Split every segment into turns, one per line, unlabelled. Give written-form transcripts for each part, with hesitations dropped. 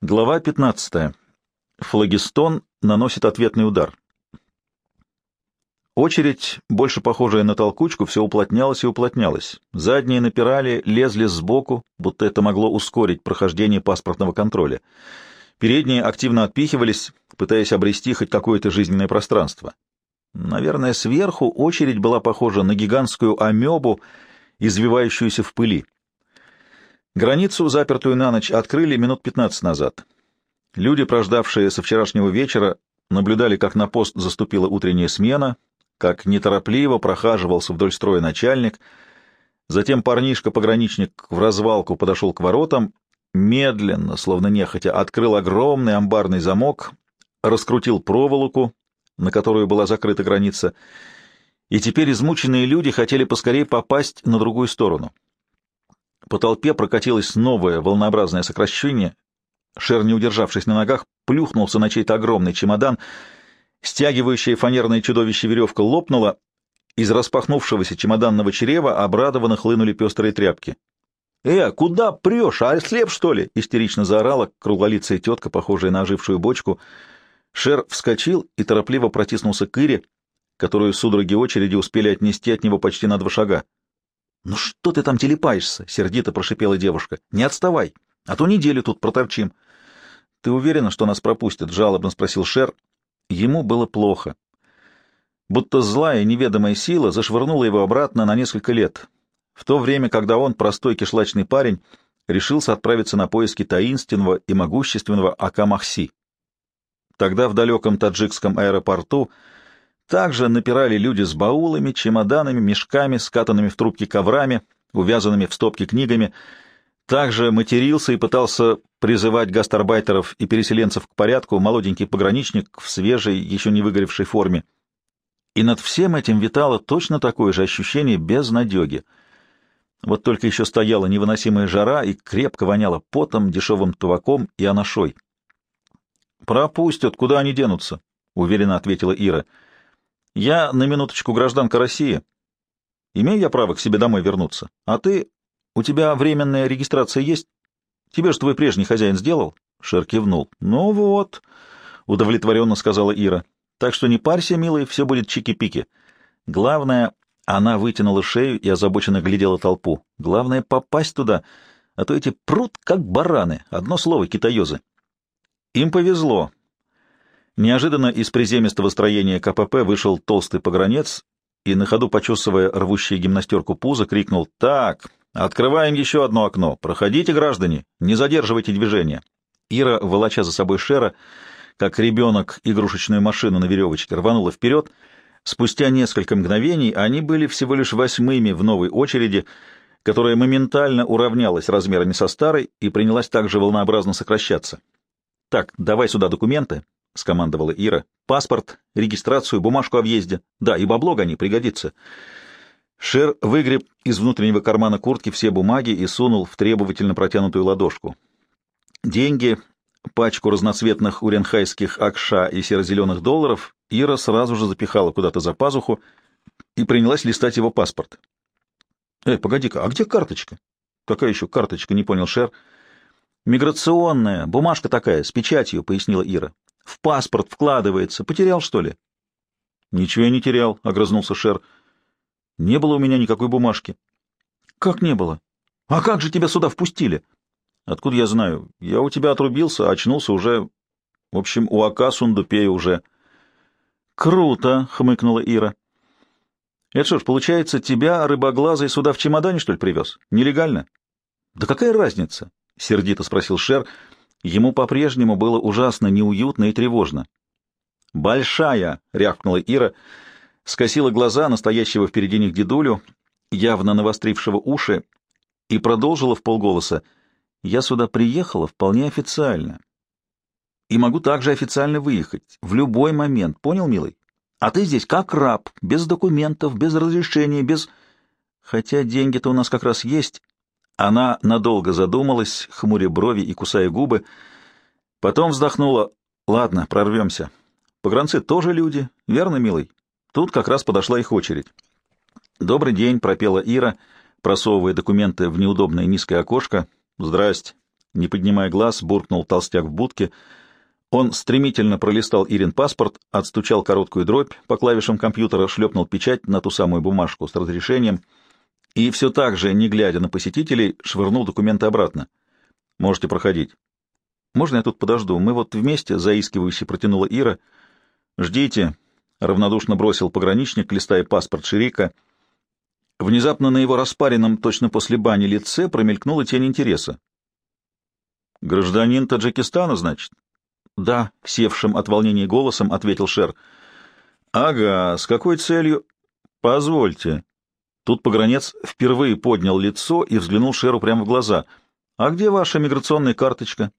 Глава 15. Флагистон наносит ответный удар. Очередь, больше похожая на толкучку, все уплотнялась и уплотнялась. Задние напирали, лезли сбоку, будто это могло ускорить прохождение паспортного контроля. Передние активно отпихивались, пытаясь обрести хоть какое-то жизненное пространство. Наверное, сверху очередь была похожа на гигантскую амебу, извивающуюся в пыли. Границу, запертую на ночь, открыли минут 15 назад. Люди, прождавшие со вчерашнего вечера, наблюдали, как на пост заступила утренняя смена, как неторопливо прохаживался вдоль строя начальник. Затем парнишка-пограничник в развалку подошел к воротам, медленно, словно нехотя, открыл огромный амбарный замок, раскрутил проволоку, на которую была закрыта граница, и теперь измученные люди хотели поскорее попасть на другую сторону. По толпе прокатилось новое волнообразное сокращение. Шер, не удержавшись на ногах, плюхнулся на чей-то огромный чемодан. Стягивающая фанерное чудовище веревка лопнула. Из распахнувшегося чемоданного чрева обрадованно хлынули пестрые тряпки. Куда прешь? Ослеп, что ли?» — истерично заорала круглолицая тетка, похожая на ожившую бочку. Шер вскочил и торопливо протиснулся к Ире, которую судороги очереди успели отнести от него почти на 2 шага. «Ну что ты там телепаешься?» — сердито прошипела девушка. «Не отставай, а то неделю тут проторчим». «Ты уверена, что нас пропустят?» — жалобно спросил Шер. Ему было плохо. Будто злая неведомая сила зашвырнула его обратно на несколько лет, в то время, когда он, простой кишлачный парень, решился отправиться на поиски таинственного и могущественного Ака-Махси. Тогда в далеком таджикском аэропорту также напирали люди с баулами, чемоданами, мешками, скатанными в трубки коврами, увязанными в стопки книгами. Также матерился и пытался призывать гастарбайтеров и переселенцев к порядку молоденький пограничник в свежей, еще не выгоревшей форме. И над всем этим витало точно такое же ощущение безнадеги. Вот только еще стояла невыносимая жара и крепко воняло потом, дешевым табаком и анашой. «Пропустят, куда они денутся?» — уверенно ответила Ира. «Я на минуточку гражданка России. Имею я право к себе домой вернуться? А ты... У тебя временная регистрация есть? Тебе же твой прежний хозяин сделал?» Шер кивнул. «Ну вот», — удовлетворенно сказала Ира. «Так что не парься, милый, все будет чики-пики. Главное...» Она вытянула шею и озабоченно глядела толпу. «Главное — попасть туда, а то эти прут как бараны. Одно слово — китаёзы». Им повезло. Неожиданно из приземистого строения КПП вышел толстый погранец и, на ходу почесывая рвущий гимнастерку пузо, крикнул: «Так, открываем еще одно окно. Проходите, граждане, не задерживайте движение». Ира, волоча за собой Шера, как ребенок игрушечную машину на веревочке, рванула вперед. Спустя несколько мгновений они были всего лишь 8-ми в новой очереди, которая моментально уравнялась размерами со старой и принялась также волнообразно сокращаться. «Так, давай сюда документы», — скомандовала Ира. «Паспорт, регистрацию, бумажку о въезде. Да, и бабло гони, пригодится». Шер выгреб из внутреннего кармана куртки все бумаги и сунул в требовательно протянутую ладошку. Деньги, пачку разноцветных уренхайских акша и серо-зеленых долларов Ира сразу же запихала куда-то за пазуху и принялась листать его паспорт. Погоди-ка, а где карточка?» «Какая еще карточка?» — не понял Шер. «Миграционная, бумажка такая, с печатью», — пояснила Ира. «В паспорт вкладывается. Потерял, что ли?» «Ничего я не терял», — огрызнулся Шер. «Не было у меня никакой бумажки». «Как не было? А как же тебя сюда впустили?» «Откуда я знаю? Я у тебя отрубился, очнулся уже... В общем, у Ака Сундупея уже...» «Круто!» — хмыкнула Ира. «Это что ж, получается, тебя, рыбоглазый, сюда в чемодане, что ли, привез? Нелегально?» «Да какая разница?» — сердито спросил Шер. Ему по-прежнему было ужасно неуютно и тревожно. «Большая!» — рявкнула Ира, скосила глаза настоящего впереди них дедулю, явно навострившего уши, и продолжила вполголоса: «Я сюда приехала вполне официально. И могу также официально выехать в любой момент, понял, милый? А ты здесь как раб, без документов, без разрешения, без... Хотя деньги-то у нас как раз есть». Она надолго задумалась, хмуря брови и кусая губы, потом вздохнула: «Ладно, прорвемся. Погранцы тоже люди, верно, милый? Тут как раз подошла их очередь». «Добрый день», — пропела Ира, просовывая документы в неудобное низкое окошко. «Здрасте». Не поднимая глаз, буркнул толстяк в будке. Он стремительно пролистал Ирин паспорт, отстучал короткую дробь по клавишам компьютера, шлепнул печать на ту самую бумажку с разрешением и все так же, не глядя на посетителей, швырнул документы обратно. «Можете проходить». «Можно я тут подожду? Мы вот вместе», — заискивающе протянула Ира. «Ждите», — равнодушно бросил пограничник, листая паспорт Ширика. Внезапно на его распаренном, точно после бани, лице промелькнула тень интереса. «Гражданин Таджикистана, значит?» «Да», — севшим от волнения голосом ответил Шер. «Ага, с какой целью?» «Позвольте». Тут погранец впервые поднял лицо и взглянул Шеру прямо в глаза. «А где ваша миграционная карточка?»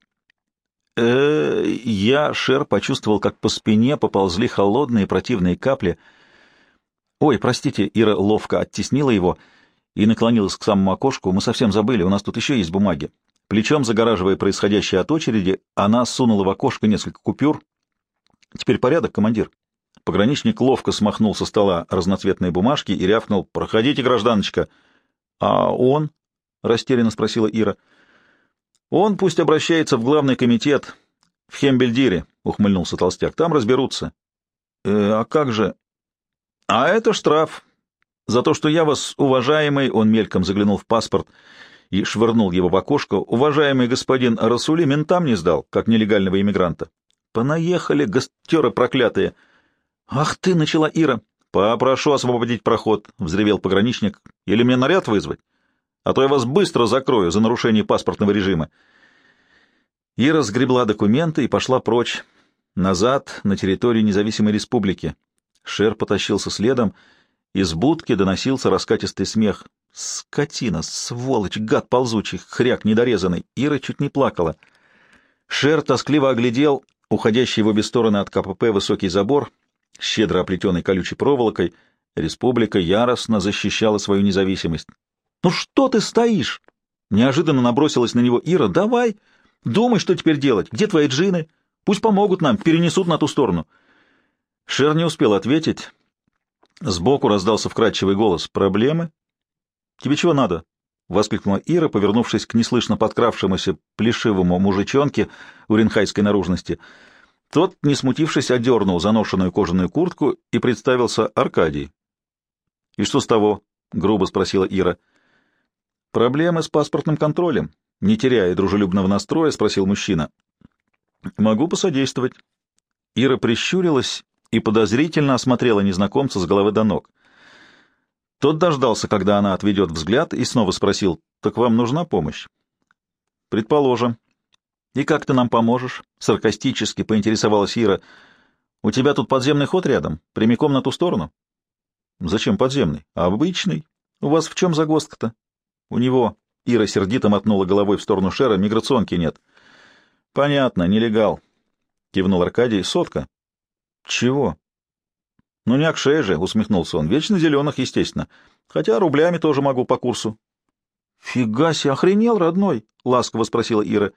Шер почувствовал, как по спине поползли холодные противные капли. «Ой, простите», — Ира ловко оттеснила его и наклонилась к самому окошку. «Мы совсем забыли, у нас тут еще есть бумаги». Плечом загораживая происходящее от очереди, она сунула в окошко несколько купюр. «Теперь порядок, командир». Пограничник ловко смахнул со стола разноцветные бумажки и рявкнул: «Проходите, гражданочка». «А он?» — растерянно спросила Ира. «Он пусть обращается в главный комитет в Хембельдире», — ухмыльнулся толстяк. «Там разберутся». «А как же?» «А это штраф. За то, что я вас, уважаемый...» — он мельком заглянул в паспорт и швырнул его в окошко. «Уважаемый господин Расули ментам не сдал, как нелегального иммигранта». «Понаехали, гастеры проклятые!» «Ах ты!» — начала Ира. «Попрошу освободить проход», — взревел пограничник. «Или мне наряд вызвать? А то я вас быстро закрою за нарушение паспортного режима». Ира сгребла документы и пошла прочь, назад, на территорию независимой республики. Шер потащился следом. Из будки доносился раскатистый смех. «Скотина, сволочь, гад ползучий, хряк недорезанный!» Ира чуть не плакала. Шер тоскливо оглядел уходящий в обе стороны от КПП высокий забор, щедро оплетенный колючей проволокой. Республика яростно защищала свою независимость. «Ну что ты стоишь?» Неожиданно набросилась на него Ира. «Давай, думай, что теперь делать. Где твои джинны? Пусть помогут нам, перенесут на ту сторону». Шер не успел ответить. Сбоку раздался вкрадчивый голос. «Проблемы? Тебе чего надо?» — воскликнула Ира, повернувшись к неслышно подкравшемуся плешивому мужичонке уренхайской наружности. Тот, не смутившись, одернул заношенную кожаную куртку и представился Аркадий. «И что с того?» — грубо спросила Ира. «Проблемы с паспортным контролем», — не теряя дружелюбного настроя, спросил мужчина. «Могу посодействовать». Ира прищурилась и подозрительно осмотрела незнакомца с головы до ног. Тот дождался, когда она отведет взгляд, и снова спросил: «Так вам нужна помощь?» «Предположим». «И как ты нам поможешь?» — саркастически поинтересовалась Ира. «У тебя тут подземный ход рядом, прямиком на ту сторону?» «Зачем подземный? Обычный. У вас в чем загвоздка-то?» «У него...» — Ира сердито мотнула головой в сторону Шера. «Миграционки нет». «Понятно, нелегал», — кивнул Аркадий. «Сотка». «Чего?» «Ну, не акшей же», — усмехнулся он. «Вечно зеленых, естественно. Хотя рублями тоже могу по курсу». «Фига себе, охренел, родной?» — ласково спросила Ира.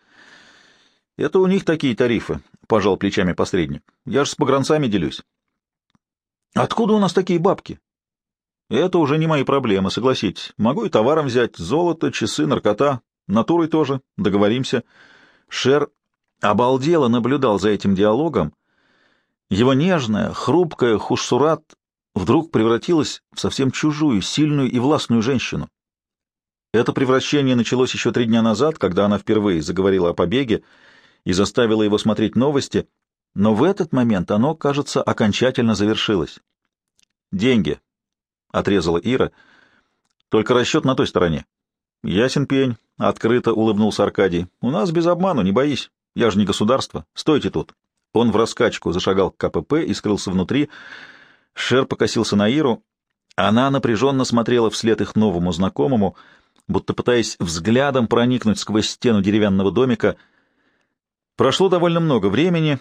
«Это у них такие тарифы», — пожал плечами посредник. «Я же с погранцами делюсь». «Откуда у нас такие бабки?» «Это уже не мои проблемы, согласитесь. Могу и товаром взять: золото, часы, наркота. Натурой тоже. Договоримся». Шер обалдело наблюдал за этим диалогом. Его нежная, хрупкая Хушсурат вдруг превратилась в совсем чужую, сильную и властную женщину. Это превращение началось еще 3 дня назад, когда она впервые заговорила о побеге и заставила его смотреть новости, но в этот момент оно, кажется, окончательно завершилось. «Деньги», — отрезала Ира, — «только расчет на той стороне». «Ясен пень», — открыто улыбнулся Аркадий. «У нас без обману, не боись. Я же не государство. Стойте тут». Он в раскачку зашагал к КПП и скрылся внутри. Шер покосился на Иру. Она напряженно смотрела вслед их новому знакомому, будто пытаясь взглядом проникнуть сквозь стену деревянного домика. Прошло довольно много времени.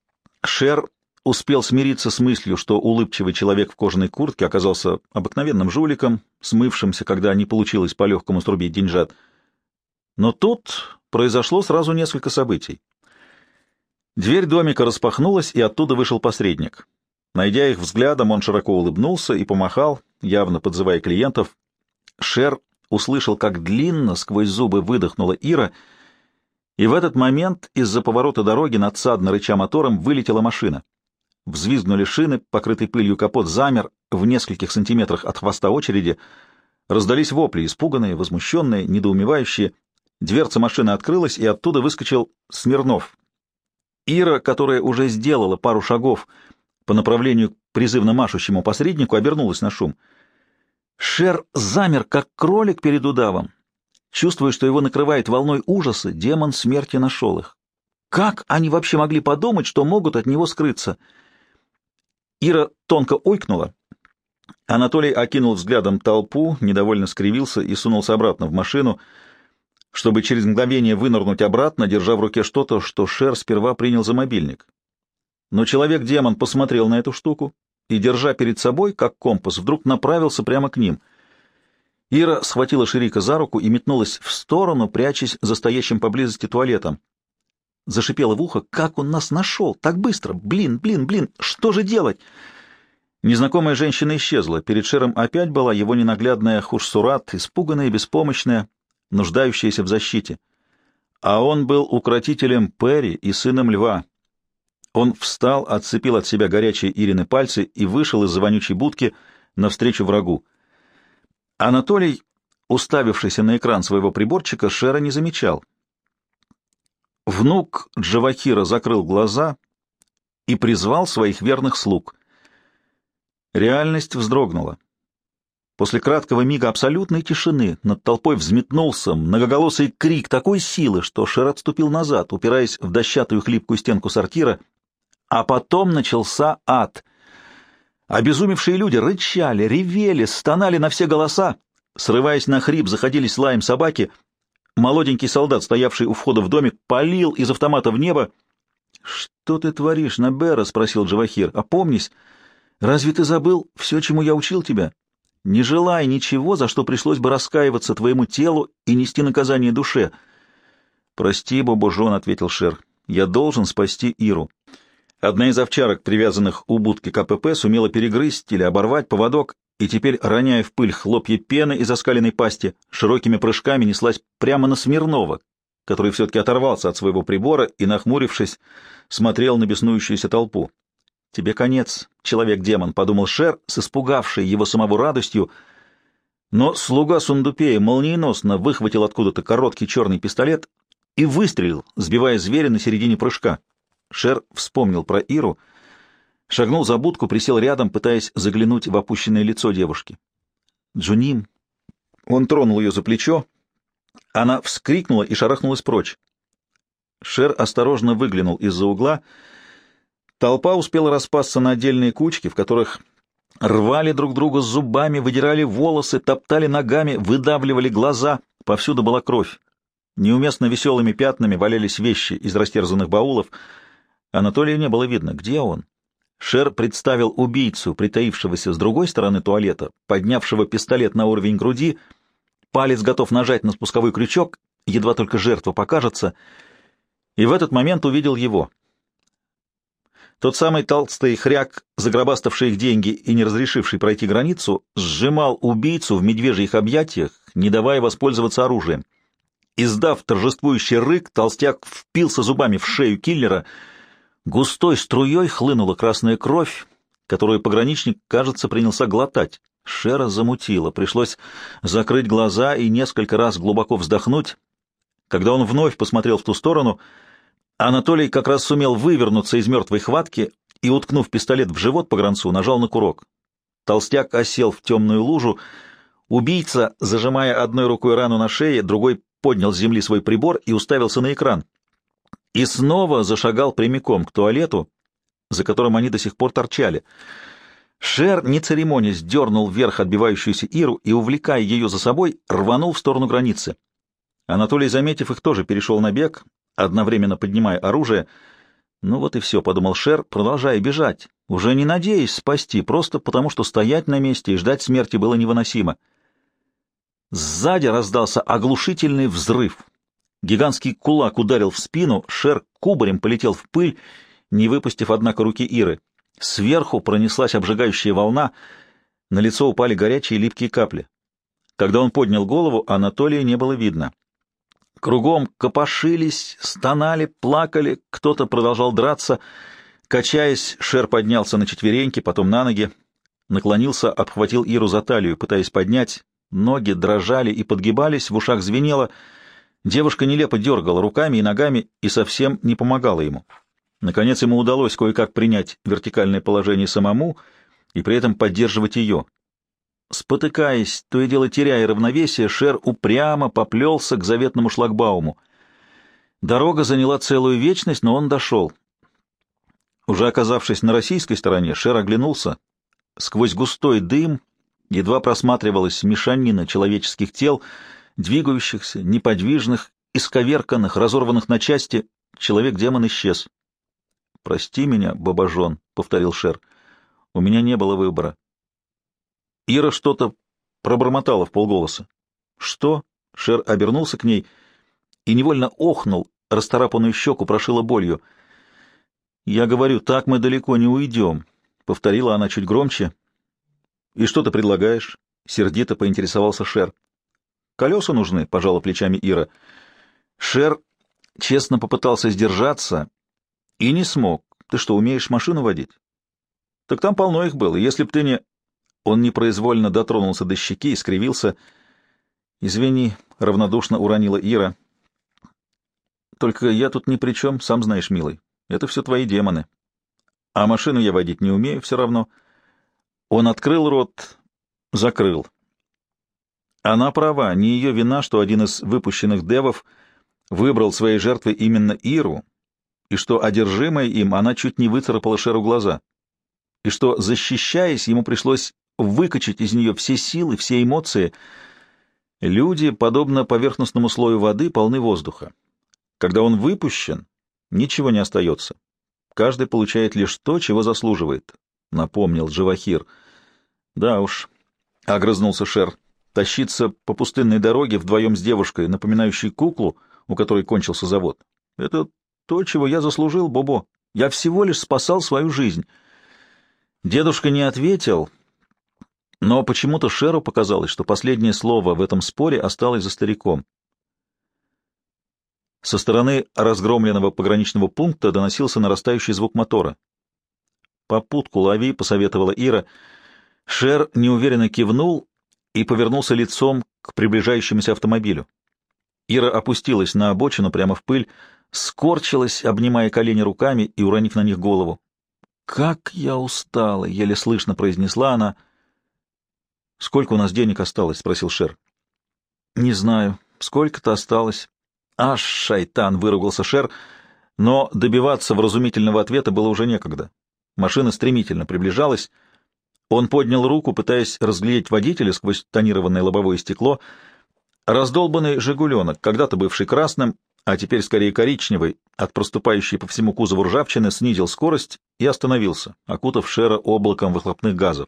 Шер успел смириться с мыслью, что улыбчивый человек в кожаной куртке оказался обыкновенным жуликом, смывшимся, когда не получилось по-легкому срубить деньжат. Но тут произошло сразу несколько событий. Дверь домика распахнулась, и оттуда вышел посредник. Найдя их взглядом, он широко улыбнулся и помахал, явно подзывая клиентов. Шер услышал, как длинно сквозь зубы выдохнула Ира, И в этот момент из-за поворота дороги, надсадно рыча мотором, вылетела машина. Взвизгнули шины, покрытый пылью капот замер в нескольких сантиметрах от хвоста очереди. Раздались вопли, испуганные, возмущенные, недоумевающие. Дверца машины открылась, и оттуда выскочил Смирнов. Ира, которая уже сделала пару шагов по направлению к призывно машущему посреднику, обернулась на шум. Шер замер, как кролик перед удавом. Чувствуя, что его накрывает волной ужаса, демон смерти нашел их. Как они вообще могли подумать, что могут от него скрыться? Ира тонко ойкнула. Анатолий окинул взглядом толпу, недовольно скривился и сунулся обратно в машину, чтобы через мгновение вынырнуть обратно, держа в руке что-то, что Шер сперва принял за мобильник. Но человек-демон посмотрел на эту штуку и, держа перед собой, как компас, вдруг направился прямо к ним. Ира схватила Шерика за руку и метнулась в сторону, прячась за стоящим поблизости туалетом. Зашипела в ухо: «Как он нас нашел? Так быстро! Блин! Что же делать?» Незнакомая женщина исчезла. Перед Шером опять была его ненаглядная Хушсурат, испуганная, беспомощная, нуждающаяся в защите. А он был укротителем Перри и сыном льва. Он встал, отцепил от себя горячие Ирины пальцы и вышел из-за вонючей будки навстречу врагу. Анатолий, уставившийся на экран своего приборчика, Шера не замечал. Внук Джавахира закрыл глаза и призвал своих верных слуг. Реальность вздрогнула. После краткого мига абсолютной тишины над толпой взметнулся многоголосый крик такой силы, что Шер отступил назад, упираясь в дощатую хлипкую стенку сортира, а потом начался ад. Обезумевшие люди рычали, ревели, стонали на все голоса, срываясь на хрип, заходились лаем собаки. Молоденький солдат, стоявший у входа в домик, палил из автомата в небо. — Что ты творишь, Набера? — спросил Джавахир. — Опомнись. Разве ты забыл все, чему я учил тебя? Не желай ничего, за что пришлось бы раскаиваться твоему телу и нести наказание душе. — Прости, Бобожон, — ответил Шер. — Я должен спасти Иру. Одна из овчарок, привязанных у будки КПП, сумела перегрызть или оборвать поводок, и теперь, роняя в пыль хлопья пены из оскаленной пасти, широкими прыжками неслась прямо на Смирнова, который все-таки оторвался от своего прибора и, нахмурившись, смотрел на беснующуюся толпу. «Тебе конец, человек-демон», — подумал Шер, с испугавшей его самого радостью, но слуга Сундупея молниеносно выхватил откуда-то короткий черный пистолет и выстрелил, сбивая зверя на середине прыжка. Шер вспомнил про Иру, шагнул за будку, присел рядом, пытаясь заглянуть в опущенное лицо девушки. «Джуним!» Он тронул ее за плечо. Она вскрикнула и шарахнулась прочь. Шер осторожно выглянул из-за угла. Толпа успела распасться на отдельные кучки, в которых рвали друг друга зубами, выдирали волосы, топтали ногами, выдавливали глаза. Повсюду была кровь. Неуместно веселыми пятнами валялись вещи из растерзанных баулов. Анатолия не было видно. Где он? Шер представил убийцу, притаившегося с другой стороны туалета, поднявшего пистолет на уровень груди, палец готов нажать на спусковой крючок, едва только жертва покажется, и в этот момент увидел его. Тот самый толстый хряк, загробаставший их деньги и не разрешивший пройти границу, сжимал убийцу в медвежьих объятиях, не давая воспользоваться оружием. Издав торжествующий рык, толстяк впился зубами в шею киллера. Густой струей хлынула красная кровь, которую пограничник, кажется, принялся глотать. Шера замутило, пришлось закрыть глаза и несколько раз глубоко вздохнуть. Когда он вновь посмотрел в ту сторону, Анатолий как раз сумел вывернуться из мертвой хватки и, уткнув пистолет в живот погранцу, нажал на курок. Толстяк осел в темную лужу. Убийца, зажимая одной рукой рану на шее, другой поднял с земли свой прибор и уставился на экран. И снова зашагал прямиком к туалету, за которым они до сих пор торчали. Шер, не церемонясь, дернул вверх отбивающуюся Иру и, увлекая ее за собой, рванул в сторону границы. Анатолий, заметив их, тоже перешел на бег, одновременно поднимая оружие. «Ну вот и все», — подумал Шер, продолжая бежать, уже не надеясь спасти, просто потому что стоять на месте и ждать смерти было невыносимо. Сзади раздался оглушительный взрыв. Гигантский кулак ударил в спину, Шер кубарем полетел в пыль, не выпустив, однако, руки Иры. Сверху пронеслась обжигающая волна, на лицо упали горячие липкие капли. Когда он поднял голову, Анатолия не было видно. Кругом копошились, стонали, плакали, кто-то продолжал драться. Качаясь, Шер поднялся на четвереньки, потом на ноги, наклонился, обхватил Иру за талию, пытаясь поднять. Ноги дрожали и подгибались, в ушах звенело. Девушка нелепо дергала руками и ногами и совсем не помогала ему. Наконец ему удалось кое-как принять вертикальное положение самому и при этом поддерживать ее. Спотыкаясь, то и дело теряя равновесие, Шер упрямо поплелся к заветному шлагбауму. Дорога заняла целую вечность, но он дошел. Уже оказавшись на российской стороне, Шер оглянулся. Сквозь густой дым едва просматривалась мешанина человеческих тел, двигающихся, неподвижных, исковерканных, разорванных на части. Человек-демон исчез. «Прости меня, бабажон», — повторил Шер. «У меня не было выбора». Ира что-то пробормотала вполголоса. «Что?» — Шер обернулся к ней и невольно охнул, расцарапанную щеку прошила болью. «Я говорю, так мы далеко не уйдем», — повторила она чуть громче. «И что ты предлагаешь?» — сердито поинтересовался Шер. «Колеса нужны», — пожала плечами Ира. Шер честно попытался сдержаться и не смог. «Ты что, умеешь машину водить?» «Так там полно их было. Если б ты не...» Он непроизвольно дотронулся до щеки и скривился. «Извини», — равнодушно уронила Ира. «Только я тут ни при чем, сам знаешь, милый. Это все твои демоны. А машину я водить не умею все равно». Он открыл рот, закрыл. Она права, не ее вина, что один из выпущенных девов выбрал своей жертвой именно Иру, и что, одержимая им, она чуть не выцарапала Шеру глаза, и что, защищаясь, ему пришлось выкачать из нее все силы, все эмоции. Люди, подобно поверхностному слою воды, полны воздуха. Когда он выпущен, ничего не остается. Каждый получает лишь то, чего заслуживает, — напомнил Джавахир. — Да уж, — огрызнулся Шер, — тащиться по пустынной дороге вдвоем с девушкой, напоминающей куклу, у которой кончился завод. Это то, чего я заслужил, Бобо. Я всего лишь спасал свою жизнь. Дедушка не ответил, но почему-то Шеру показалось, что последнее слово в этом споре осталось за стариком. Со стороны разгромленного пограничного пункта доносился нарастающий звук мотора. «Попутку лови», — посоветовала Ира. Шер неуверенно кивнул и повернулся лицом к приближающемуся автомобилю. Ира опустилась на обочину прямо в пыль, скорчилась, обнимая колени руками и уронив на них голову. «Как я устала!» — еле слышно произнесла она. «Сколько у нас денег осталось?» — спросил Шер. «Не знаю. Сколько-то осталось». «Аж шайтан!» — выругался Шер, но добиваться вразумительного ответа было уже некогда. Машина стремительно приближалась. Он поднял руку, пытаясь разглядеть водителя сквозь тонированное лобовое стекло. Раздолбанный «Жигуленок», когда-то бывший красным, а теперь скорее коричневый, от проступающей по всему кузову ржавчины, снизил скорость и остановился, окутав Шера облаком выхлопных газов.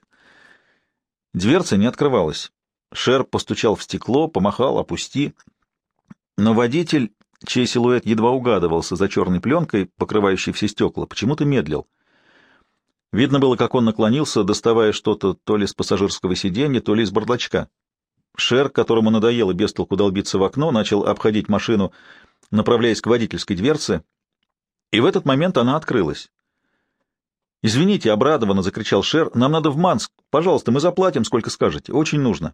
Дверца не открывалась. Шер постучал в стекло, помахал «опусти». Но водитель, чей силуэт едва угадывался за черной пленкой, покрывающей все стекла, почему-то медлил. Видно было, как он наклонился, доставая что-то то ли с пассажирского сиденья, то ли из бардачка. Шер, которому надоело без толку долбиться в окно, начал обходить машину, направляясь к водительской дверце, и в этот момент она открылась. «Извините», — обрадованно закричал Шер, — «нам надо в Манск. Пожалуйста, мы заплатим, сколько скажете. Очень нужно».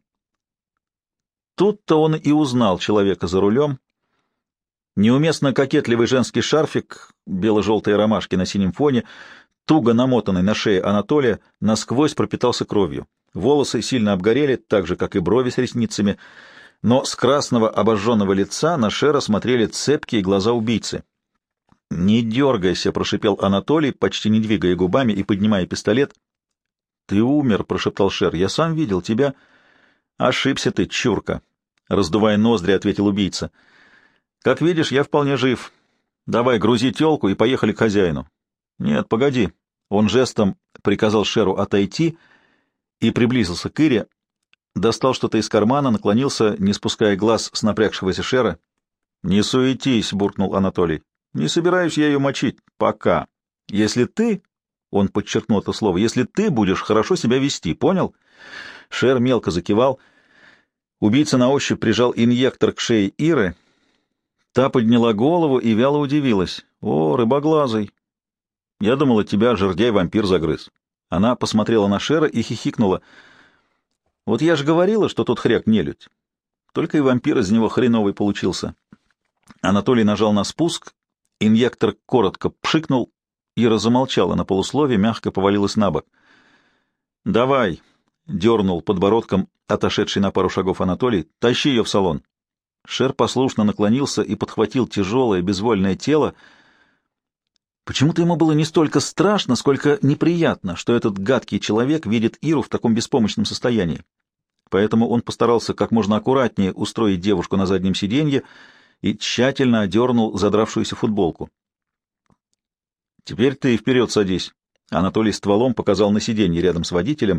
Тут-то он и узнал человека за рулем. Неуместно кокетливый женский шарфик, бело-желтые ромашки на синем фоне, туго намотанный на шее Анатолия, насквозь пропитался кровью. Волосы сильно обгорели, так же, как и брови с ресницами, но с красного обожженного лица на Шера смотрели цепкие глаза убийцы. «Не дергайся», — прошипел Анатолий, почти не двигая губами и поднимая пистолет. «Ты умер», — прошептал Шер, — «я сам видел тебя». «Ошибся ты, чурка», — раздувая ноздри, ответил убийца. «Как видишь, я вполне жив. Давай, грузи тёлку и поехали к хозяину». «Нет, погоди». Он жестом приказал Шеру отойти и приблизился к Ире, достал что-то из кармана, наклонился, не спуская глаз с напрягшегося Шера. «Не суетись», — буркнул Анатолий. «Не собираюсь я ее мочить. Пока. Если ты...» — он подчеркнул это слово. «Если ты будешь хорошо себя вести, понял?» Шер мелко закивал. Убийца на ощупь прижал инъектор к шее Иры Та подняла голову и вяло удивилась. «О, рыбоглазый! Я думала, тебя жердяй-вампир загрыз». Она посмотрела на Шера и хихикнула. «Вот я же говорила, что тот хряк нелюдь. Только и вампир из него хреновый получился». Анатолий нажал на спуск, инъектор коротко пшикнул, Ира замолчала на полуслове, мягко повалилась на бок. «Давай», — дернул подбородком отошедший на пару шагов Анатолий, — «тащи ее в салон». Шер послушно наклонился и подхватил тяжелое безвольное тело. Почему-то ему было не столько страшно, сколько неприятно, что этот гадкий человек видит Иру в таком беспомощном состоянии. Поэтому он постарался как можно аккуратнее устроить девушку на заднем сиденье и тщательно одернул задравшуюся футболку. «Теперь ты вперед садись», — Анатолий стволом показал на сиденье рядом с водителем.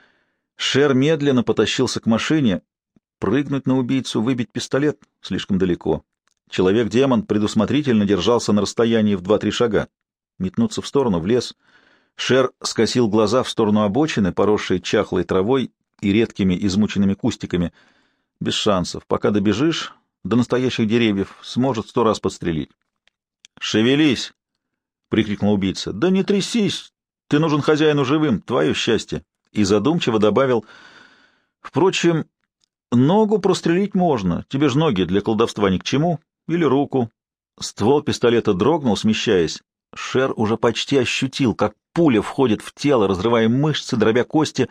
Шер медленно потащился к машине. Прыгнуть на убийцу, выбить пистолет — слишком далеко. Человек-демон предусмотрительно держался на расстоянии в 2-3 шага. Метнуться в сторону, в лес. Шер скосил глаза в сторону обочины, поросшей чахлой травой и редкими измученными кустиками. Без шансов. Пока добежишь до настоящих деревьев, сможет 100 раз подстрелить. «Шевелись!» — прикрикнул убийца. «Да не трясись! Ты нужен хозяину живым, твое счастье!» И задумчиво добавил: «Впрочем, ногу прострелить можно, тебе ж ноги для колдовства ни к чему, или руку». Ствол пистолета дрогнул, смещаясь. Шер уже почти ощутил, как пуля входит в тело, разрывая мышцы, дробя кости.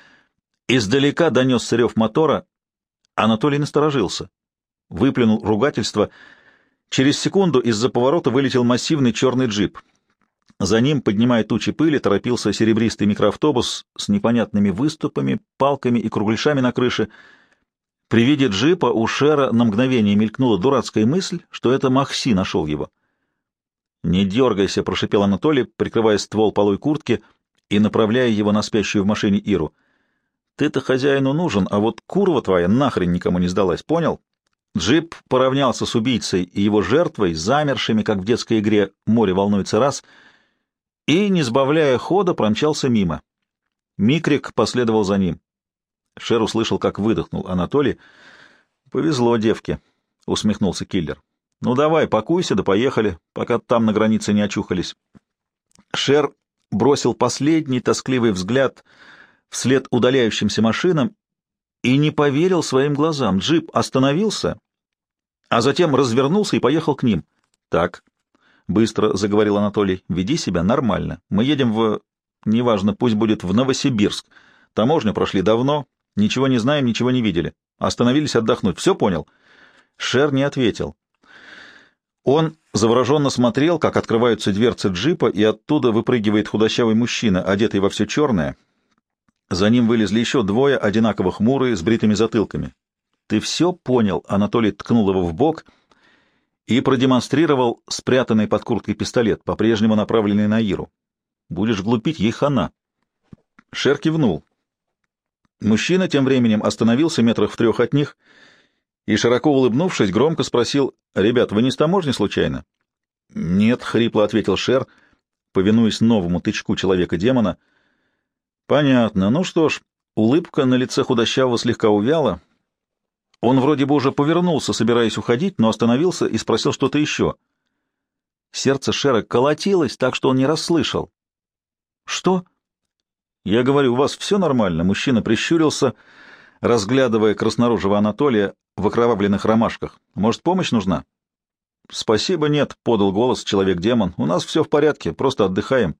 Издалека донесся рев мотора. Анатолий насторожился. Выплюнул ругательство. Через секунду из-за поворота вылетел массивный черный джип. За ним, поднимая тучи пыли, торопился серебристый микроавтобус с непонятными выступами, палками и кругляшами на крыше. При виде джипа у Шера на мгновение мелькнула дурацкая мысль, что это Махси нашел его. «Не дергайся», — прошипел Анатолий, прикрывая ствол полой куртки и направляя его на спящую в машине Иру. «Ты-то хозяину нужен, а вот курва твоя нахрен никому не сдалась, понял?» Джип поравнялся с убийцей и его жертвой, замершими, как в детской игре «Море волнуется раз», и, не сбавляя хода, промчался мимо. Микрик последовал за ним. Шер услышал, как выдохнул Анатолий. «Повезло девке», — усмехнулся киллер. «Ну давай, пакуйся, да поехали, пока там на границе не очухались». Шер бросил последний тоскливый взгляд вслед удаляющимся машинам и не поверил своим глазам. Джип остановился, а затем развернулся и поехал к ним. «Так», — быстро заговорил Анатолий, — «веди себя нормально. Мы едем в... неважно, пусть будет в Новосибирск. Таможню прошли давно, ничего не знаем, ничего не видели. Остановились отдохнуть. Все понял?» Шер не ответил. Он завороженно смотрел, как открываются дверцы джипа, и оттуда выпрыгивает худощавый мужчина, одетый во все черное. За ним вылезли еще двое, одинаково хмурые, с бритыми затылками. «Ты все понял?» — Анатолий ткнул его в бок и продемонстрировал спрятанный под курткой пистолет, по-прежнему направленный на Иру. «Будешь глупить, ей хана». Шер кивнул. Мужчина тем временем остановился метрах в 3 от них и, широко улыбнувшись, громко спросил: «Ребят, вы не с таможни случайно?» «Нет», — хрипло ответил Шер, повинуясь новому тычку человека-демона. «Понятно. Ну что ж», улыбка на лице худощавого слегка увяла. Он вроде бы уже повернулся, собираясь уходить, но остановился и спросил что-то еще. Сердце Шера колотилось так, что он не расслышал. «Что?» «Я говорю, у вас все нормально?» Мужчина прищурился, разглядывая краснорожего Анатолия в окровавленных ромашках. «Может, помощь нужна?» «Спасибо, нет», — подал голос человек-демон. «У нас все в порядке, просто отдыхаем».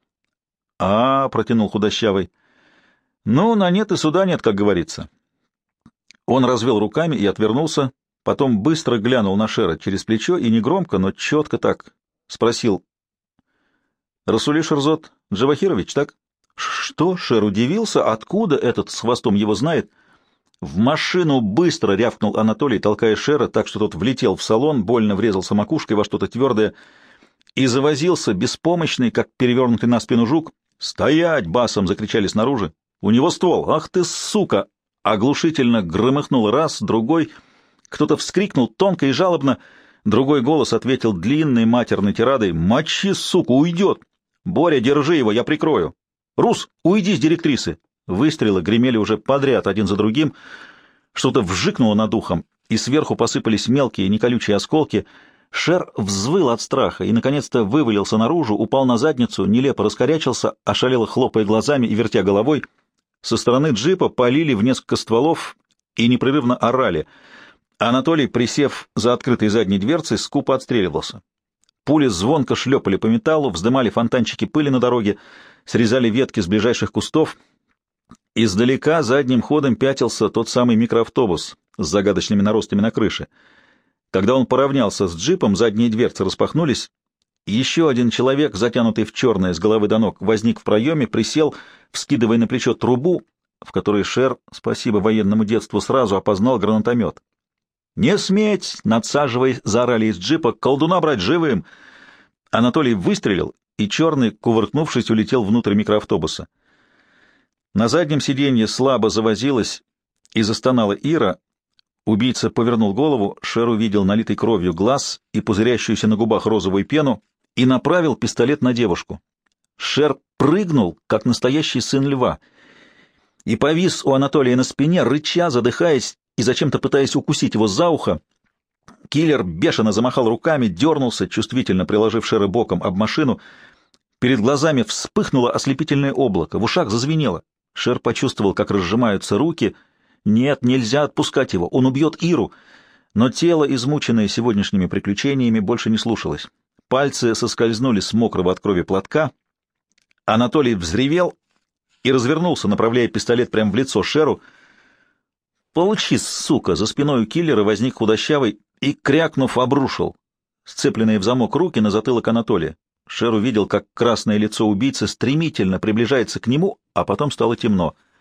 Протянул худощавый. «Ну, на нет и суда нет, как говорится». Он развел руками и отвернулся, потом быстро глянул на Шера через плечо и негромко, но четко так спросил: «Расули Шерзот Джавахирович, так?» «Что?» — Шер удивился. Откуда этот с хвостом его знает? В машину быстро рявкнул Анатолий, толкая Шера так, что тот влетел в салон, больно врезался макушкой во что-то твердое и завозился, беспомощный, как перевернутый на спину жук. «Стоять!» — басом закричали снаружи. «У него ствол! Ах ты, сука!» Оглушительно громыхнул раз, другой. Кто-то вскрикнул тонко и жалобно. Другой голос ответил длинной матерной тирадой: «Мочи, сука, уйдет! Боря, держи его, я прикрою! Рус, уйди с директрисы!» Выстрелы гремели уже подряд, один за другим. Что-то вжикнуло над ухом. и сверху посыпались мелкие неколючие осколки. Шер взвыл от страха и, наконец-то, вывалился наружу, упал на задницу, нелепо раскорячился, ошалело хлопая глазами и вертя головой. Со стороны джипа полили в несколько стволов и непрерывно орали. Анатолий, присев за открытой задней дверцей, скупо отстреливался. Пули звонко шлепали по металлу, вздымали фонтанчики пыли на дороге, срезали ветки с ближайших кустов. Издалека задним ходом пятился тот самый микроавтобус с загадочными наростами на крыше. Когда он поравнялся с джипом, задние дверцы распахнулись. Еще один человек, затянутый в черное с головы до ног, возник в проеме, присел, вскидывая на плечо трубу, в которой Шер, спасибо военному детству, сразу опознал гранатомет. «Не сметь!» — надсаживаясь, заорали из джипа. «Колдуна брать живым!» Анатолий выстрелил, и черный, кувыркнувшись, улетел внутрь микроавтобуса. На заднем сиденье слабо завозилась и застонала Ира. Убийца повернул голову, Шер увидел налитый кровью глаз и пузырящуюся на губах розовую пену и направил пистолет на девушку. Шер прыгнул, как настоящий сын льва, и повис у Анатолия на спине, рыча, задыхаясь и зачем-то пытаясь укусить его за ухо. Киллер бешено замахал руками, дернулся, чувствительно приложив Шера боком об машину. Перед глазами вспыхнуло ослепительное облако, в ушах зазвенело. Шер почувствовал, как разжимаются руки. Нет, нельзя отпускать его, он убьет Иру. Но тело, измученное сегодняшними приключениями, больше не слушалось. Пальцы соскользнули с мокрого от крови платка. Анатолий взревел и развернулся, направляя пистолет прямо в лицо Шеру. «Получи, сука!» За спиной у киллера возник худощавый и, крякнув, обрушил сцепленные в замок руки на затылок Анатолия. Шер увидел, как красное лицо убийцы стремительно приближается к нему, а потом стало темно.